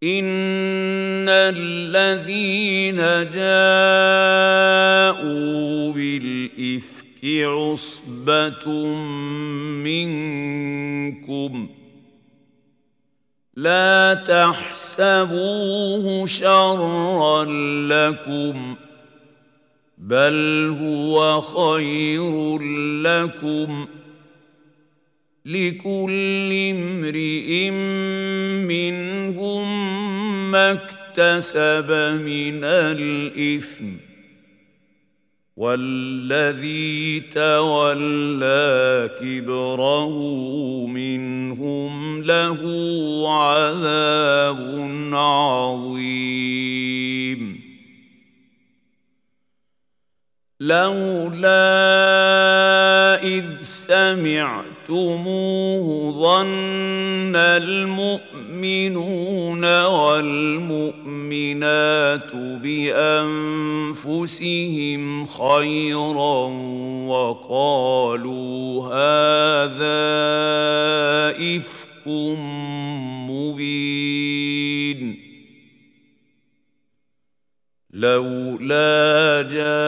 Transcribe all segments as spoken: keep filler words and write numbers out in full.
إن الذين جاءوا بالإفك عصبة منكم لا تحسبوه شرا لكم بل هو خير لكم لكل امرئ منهم ما اكتسب من الإثم والذي تولى كبره منهم له عذاب عظيم لولا إذ سمعتموه ظن المؤمنون والمؤمنات بأنفسهم خيرا وقالوا هذا إفك مبين لولا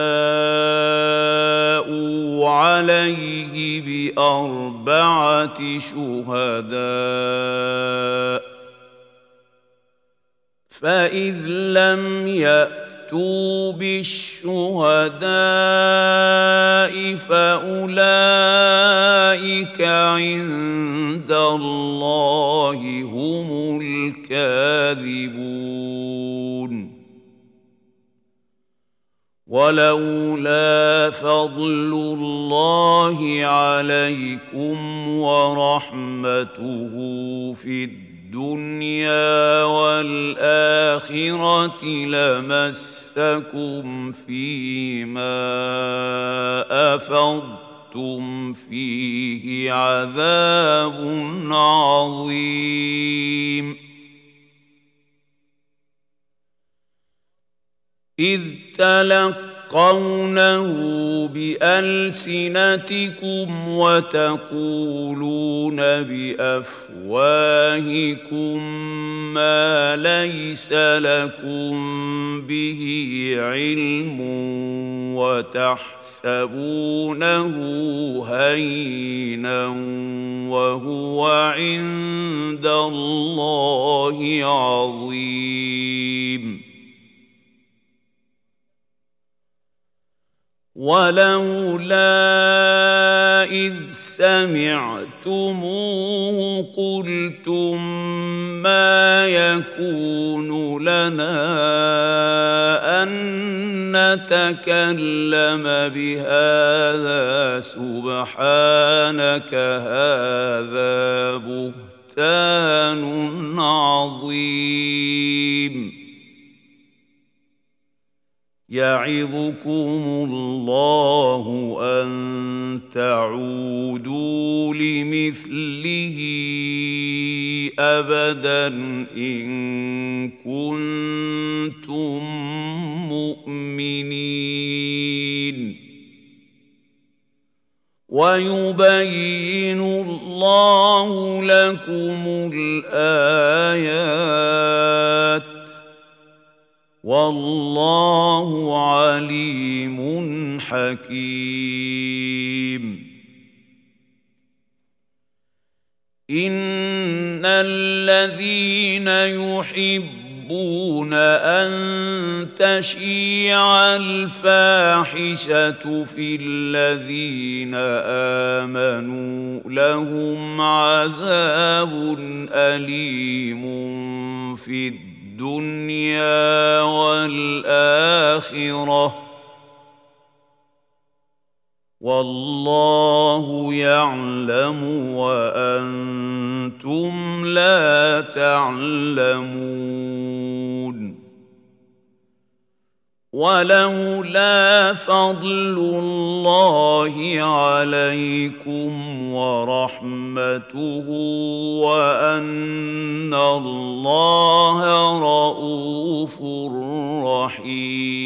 جاءوا عليه بأربعة شهداء فإذ لم يأتوا بالشهداء فأولئك عند الله هم الكاذبون ولولا فضل الله عليكم ورحمته في الدنيا والآخرة لمسكم فيما أفضتم فيه عذاب عظيم إذ تلقونه بألسنتكم وتقولون بأفواهكم ما ليس لكم به علم وتحسبونه هينا وهو عند الله عظيم ولولا إذ سمعتموه قلتم ما يكون لنا أن نتكلم بهذا سبحانك هذا بهتان عظيم يعظكم الله أن تعودوا لمثله أبدا إن كنتم مؤمنين ويبين الله لكم الآيات والله عليم حكيم إن الذين يحبون أن تشيع الفاحشة في الذين آمنوا لهم عذاب أليم في الدنيا الدنيا والآخرة والله يعلم وأنتم لا تعلمون ولولا فضل الله عليكم ورحمته وأن الله رؤوف رحيم